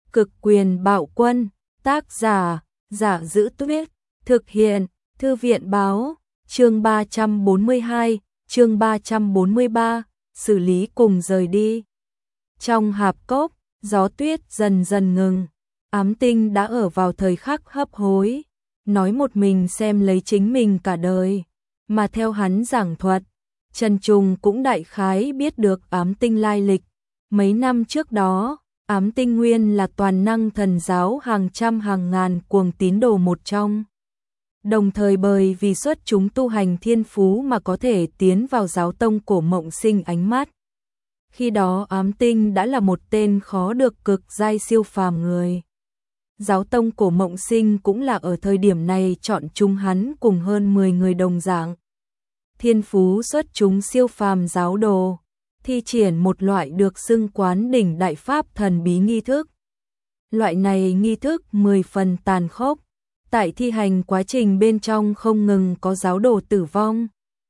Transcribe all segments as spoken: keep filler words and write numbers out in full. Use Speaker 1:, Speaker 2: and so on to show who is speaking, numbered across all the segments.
Speaker 1: Cực quyền bạo quân, tác giả, Giả Dữ Tuyết, thực hiện, Thư viện báo, chương ba trăm bốn mươi hai, chương ba trăm bốn mươi ba, xử lý cùng rời đi. Trong hạp cốc, gió tuyết dần dần ngừng, Ám Tinh đã ở vào thời khắc hấp hối, nói một mình xem lấy chính mình cả đời, mà theo hắn giảng thuật, Trần Trùng cũng đại khái biết được Ám Tinh lai lịch. Mấy năm trước đó, Ám Tinh nguyên là toàn năng thần giáo hàng trăm hàng ngàn cuồng tín đồ một trong. Đồng thời bởi vì xuất chúng tu hành thiên phú mà có thể tiến vào giáo tông Cổ Mộng Sinh ánh mắt. Khi đó Ám Tinh đã là một tên khó được cực giai siêu phàm người. Giáo tông Cổ Mộng Sinh cũng là ở thời điểm này chọn chúng hắn cùng hơn mười người đồng dạng. Thiên phú xuất chúng siêu phàm giáo đồ, thi triển một loại được xưng Quán Đỉnh Đại Pháp thần bí nghi thức. Loại này nghi thức mười phần tàn khốc, tại thi hành quá trình bên trong không ngừng có giáo đồ tử vong.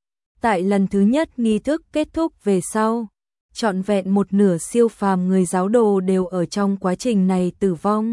Speaker 1: Tại lần thứ nhất nghi thức kết thúc về sau, trọn vẹn một nửa siêu phàm người giáo đồ đều ở trong quá trình này tử vong.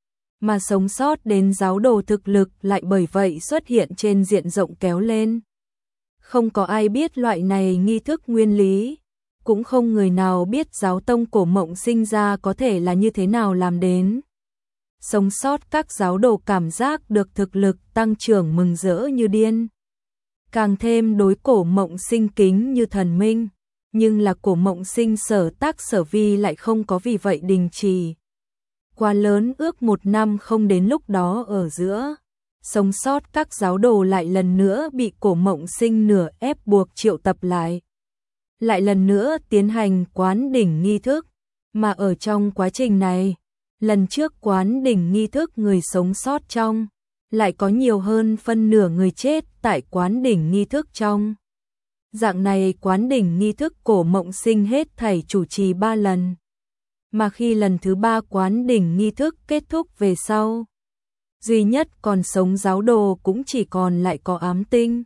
Speaker 1: Mà sống sót đến giáo đồ thực lực lại bởi vậy xuất hiện trên diện rộng kéo lên. Không có ai biết loại này nghi thức nguyên lý, cũng không người nào biết giáo tông Cổ Mộng Sinh ra có thể là như thế nào làm đến. Sống sót các giáo đồ cảm giác được thực lực tăng trưởng mừng rỡ như điên. Càng thêm đối Cổ Mộng Sinh kính như thần minh, nhưng là Cổ Mộng Sinh sở tác sở vi lại không có vì vậy đình trì. Quá lớn ước một năm không đến lúc đó ở giữa, sống sót các giáo đồ lại lần nữa bị Cổ Mộng Sinh nửa ép buộc triệu tập lại. Lại lần nữa tiến hành Quán Đỉnh nghi thức, mà ở trong quá trình này, lần trước Quán Đỉnh nghi thức người sống sót trong, lại có nhiều hơn phân nửa người chết tại Quán Đỉnh nghi thức trong. Dạng này Quán Đỉnh nghi thức Cổ Mộng Sinh hết thảy chủ trì ba lần. Mà khi lần thứ ba Quán Đỉnh nghi thức kết thúc về sau, duy nhất còn sống giáo đồ cũng chỉ còn lại có Ám Tinh.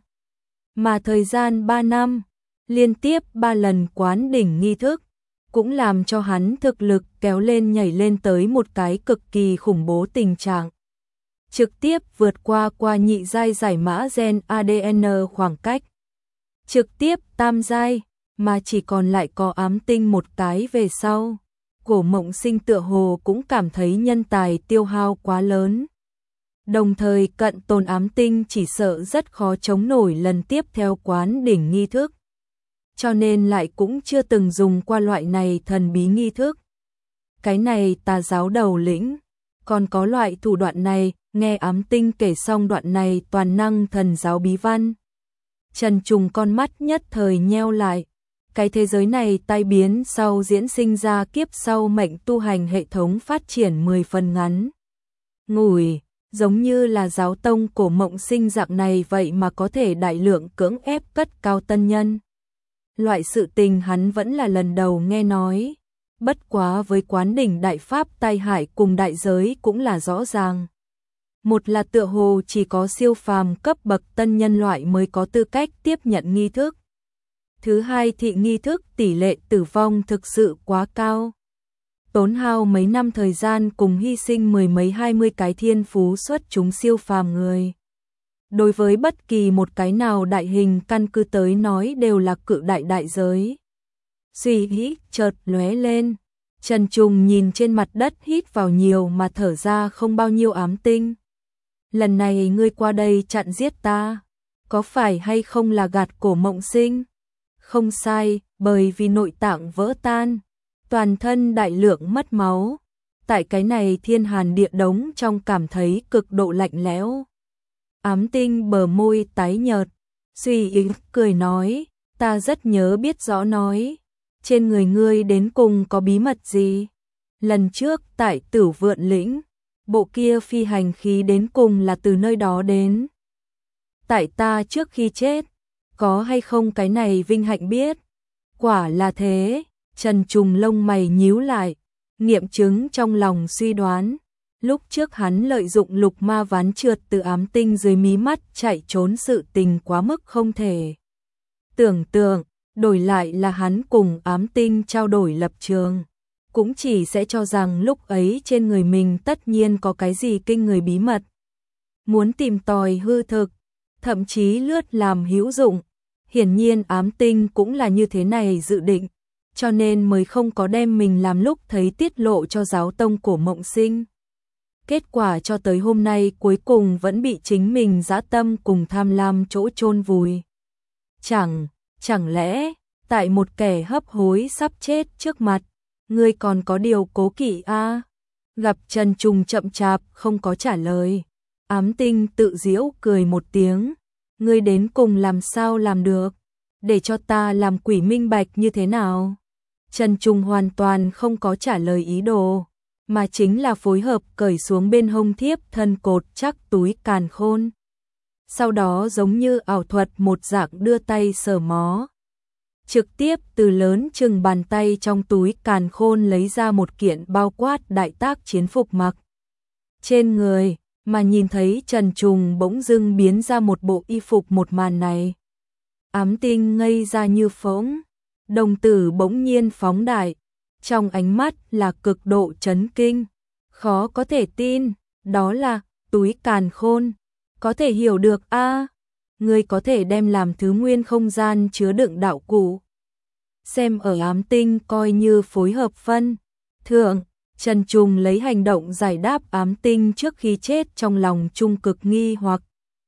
Speaker 1: Mà thời gian ba năm, liên tiếp ba lần Quán Đỉnh nghi thức, cũng làm cho hắn thực lực kéo lên nhảy lên tới một cái cực kỳ khủng bố tình trạng. Trực tiếp vượt qua qua nhị giai giải mã gen a đê en khoảng cách. Trực tiếp tam giai, mà chỉ còn lại có Ám Tinh một cái về sau. Cổ Mộng Sinh tựa hồ cũng cảm thấy nhân tài tiêu hao quá lớn. Đồng thời cận tồn Ám Tinh chỉ sợ rất khó chống nổi lần tiếp theo Quán Đỉnh nghi thức. Cho nên lại cũng chưa từng dùng qua loại này thần bí nghi thức. Cái này tà giáo đầu lĩnh, còn có loại thủ đoạn này, nghe Ám Tinh kể xong đoạn này toàn năng thần giáo bí văn. Trần Trùng con mắt nhất thời nheo lại. Cái thế giới này tai biến sau diễn sinh ra kiếp sau mệnh tu hành hệ thống phát triển mười phần ngắn. Ngủi, giống như là giáo tông Cổ Mộng Sinh dạng này vậy mà có thể đại lượng cưỡng ép cất cao tân nhân. Loại sự tình hắn vẫn là lần đầu nghe nói, bất quá với Quán Đỉnh Đại Pháp tai hại cùng đại giới cũng là rõ ràng. Một là tựa hồ chỉ có siêu phàm cấp bậc tân nhân loại mới có tư cách tiếp nhận nghi thức. Thứ hai thị nghi thức tỷ lệ tử vong thực sự quá cao. Tốn hao mấy năm thời gian cùng hy sinh mười mấy hai mươi cái thiên phú xuất chúng siêu phàm người. Đối với bất kỳ một cái nào đại hình căn cứ tới nói đều là cự đại đại giới. Suy nghĩ chợt lóe lên, Trần Trùng nhìn trên mặt đất hít vào nhiều mà thở ra không bao nhiêu Ám Tinh. Lần này ngươi qua đây chặn giết ta, có phải hay không là gạt Cổ Mộng Sinh? Không sai, bởi vì nội tạng vỡ tan, toàn thân đại lượng mất máu. Tại cái này thiên hàn địa đống trong cảm thấy cực độ lạnh lẽo. Ám Tinh bờ môi tái nhợt, suy yếu cười nói, ta rất nhớ biết rõ nói, trên người ngươi đến cùng có bí mật gì? Lần trước tại Tử Vượn Lĩnh, bộ kia phi hành khí đến cùng là từ nơi đó đến. Tại ta trước khi chết, có hay không cái này vinh hạnh biết? Quả là thế, Trần Trùng lông mày nhíu lại, nghiệm chứng trong lòng suy đoán. Lúc trước hắn lợi dụng lục ma ván trượt từ Ám Tinh dưới mí mắt chạy trốn sự tình quá mức không thể. Tưởng tượng, đổi lại là hắn cùng Ám Tinh trao đổi lập trường. cũng chỉ sẽ cho rằng lúc ấy trên người mình tất nhiên có cái gì kinh người bí mật. Muốn tìm tòi hư thực, thậm chí lướt làm hữu dụng. Hiển nhiên Ám Tinh cũng là như thế này dự định, cho nên mới không có đem mình làm lúc thấy tiết lộ cho giáo tông Cổ Mộng Sinh. Kết quả cho tới hôm nay cuối cùng vẫn bị chính mình dã tâm cùng tham lam chỗ chôn vùi. Chẳng, chẳng lẽ, tại một kẻ hấp hối sắp chết trước mặt, ngươi còn có điều cố kỵ a? À? Gặp Trần Trùng chậm chạp không có trả lời. Ám Tinh tự giễu cười một tiếng. Ngươi đến cùng làm sao làm được? Để cho ta làm quỷ minh bạch như thế nào? Trần Trùng hoàn toàn không có trả lời ý đồ, mà chính là phối hợp cởi xuống bên hông thiếp thân cột chắc túi càn khôn. Sau đó giống như ảo thuật một dạng đưa tay sờ mó. Trực tiếp từ lớn chừng bàn tay trong túi càn khôn lấy ra một kiện bao quát đại tác chiến phục mặc trên người, mà nhìn thấy Trần Trùng bỗng dưng biến ra một bộ y phục một màn này. Ám Tinh ngây ra như phỗng, đồng tử bỗng nhiên phóng đại, trong ánh mắt là cực độ chấn kinh, khó có thể tin, đó là túi càn khôn, có thể hiểu được a, à, ngươi có thể đem làm thứ nguyên không gian chứa đựng đạo cụ. Xem ở Ám Tinh coi như phối hợp phân thượng, Trần Trùng lấy hành động giải đáp Ám Tinh trước khi chết trong lòng trung cực nghi hoặc.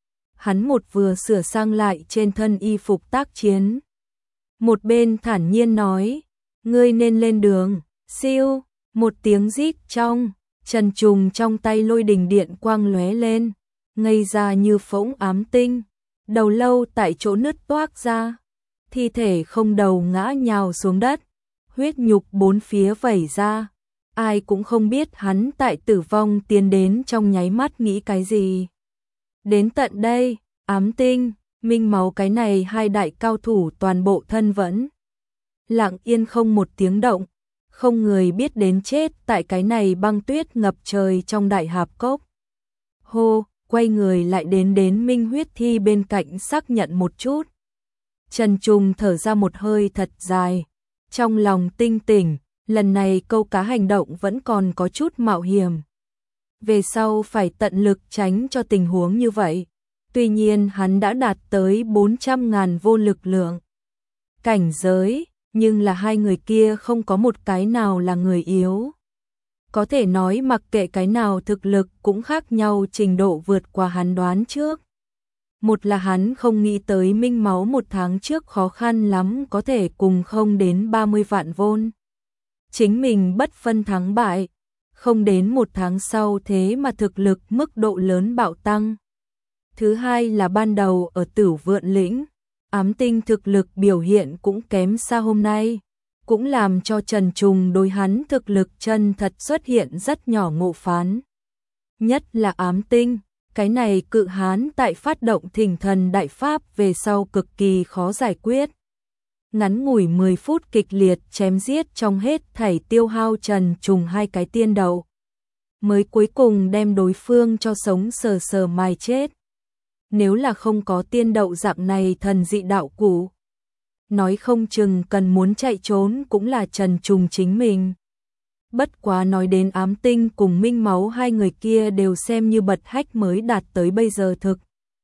Speaker 1: Hắn một vừa sửa sang lại trên thân y phục tác chiến, một bên thản nhiên nói, ngươi nên lên đường. Siêu, một tiếng rít trong, Trần Trùng trong tay lôi đình điện quang lóe lên, ngây ra như phỗng. Ám Tinh, đầu lâu tại chỗ nứt toác ra, thi thể không đầu ngã nhào xuống đất, huyết nhục bốn phía vẩy ra. Ai cũng không biết hắn tại tử vong tiến đến trong nháy mắt nghĩ cái gì. Đến tận đây, Ám Tinh, Minh Máu cái này hai đại cao thủ toàn bộ thân vẫn lặng yên không một tiếng động, không người biết đến chết tại cái này băng tuyết ngập trời trong đại hạp cốc. Hô, quay người lại đến đến Minh Huyết Thi bên cạnh xác nhận một chút. Trần Trùng thở ra một hơi thật dài, trong lòng tinh tỉnh, lần này câu cá hành động vẫn còn có chút mạo hiểm. Về sau phải tận lực tránh cho tình huống như vậy. Tuy nhiên hắn đã đạt tới bốn trăm ngàn vô lực lượng cảnh giới, nhưng là hai người kia không có một cái nào là người yếu. Có thể nói mặc kệ cái nào thực lực cũng khác nhau trình độ vượt qua hắn đoán trước. Một là hắn không nghĩ tới Minh Máu một tháng trước khó khăn lắm có thể cùng không đến ba mươi vạn vôn. Chính mình bất phân thắng bại, không đến một tháng sau thế mà thực lực mức độ lớn bạo tăng. Thứ hai là ban đầu ở Tử Vượn Lĩnh, Ám Tinh thực lực biểu hiện cũng kém xa hôm nay, cũng làm cho Trần Trùng đối hắn thực lực chân thật xuất hiện rất nhỏ ngộ phán. Nhất là Ám Tinh, cái này cự hán tại phát động Thỉnh Thần Đại Pháp về sau cực kỳ khó giải quyết. Ngắn ngủi mười phút kịch liệt chém giết trong hết thảy tiêu hao Trần Trùng hai cái tiên đậu, mới cuối cùng đem đối phương cho sống sờ sờ mài chết. Nếu là không có tiên đậu dạng này thần dị đạo cụ, nói không chừng cần muốn chạy trốn cũng là Trần Trùng chính mình. Bất quá nói đến Ám Tinh cùng Minh Máu hai người kia đều xem như bật hách mới đạt tới bây giờ thực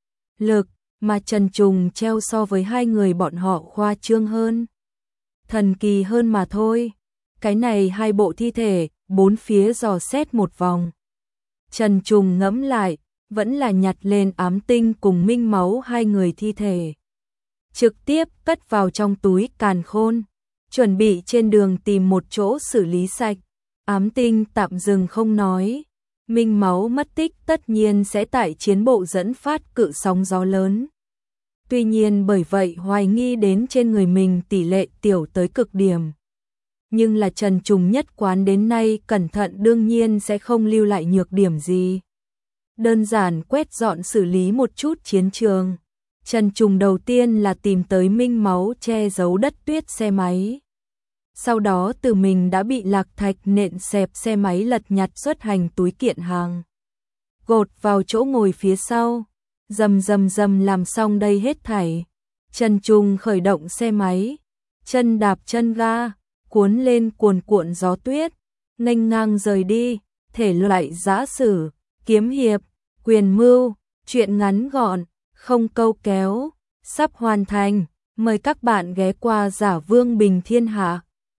Speaker 1: lực, mà Trần Trùng treo so với hai người bọn họ khoa trương hơn, thần kỳ hơn mà thôi. Cái này hai bộ thi thể, bốn phía dò xét một vòng. Trần Trùng ngẫm lại, vẫn là nhặt lên Ám Tinh cùng Minh Máu hai người thi thể, trực tiếp cất vào trong túi càn khôn, chuẩn bị trên đường tìm một chỗ xử lý sạch. Ám Tinh tạm dừng không nói, Minh Máu mất tích tất nhiên sẽ tại chiến bộ dẫn phát cự sóng gió lớn. Tuy nhiên bởi vậy hoài nghi đến trên người mình tỷ lệ tiểu tới cực điểm. Nhưng là Trần Trùng nhất quán đến nay cẩn thận đương nhiên sẽ không lưu lại nhược điểm gì. Đơn giản quét dọn xử lý một chút chiến trường. Trần Trùng đầu tiên là tìm tới Minh Máu che giấu đất tuyết xe máy. Sau đó từ mình đã bị lạc thạch nện xẹp xe máy lật nhặt xuất hành túi kiện hàng, gột vào chỗ ngồi phía sau, dầm dầm dầm làm xong đây hết thảy. Trần Trùng khởi động xe máy, chân đạp chân ga, cuốn lên cuồn cuộn gió tuyết, nghênh ngang rời đi, thể loại giã sử, kiếm hiệp, quyền mưu, truyện ngắn gọn, không câu kéo, sắp hoàn thành, mời các bạn ghé qua Giả Vương Bình Thiên Hạ.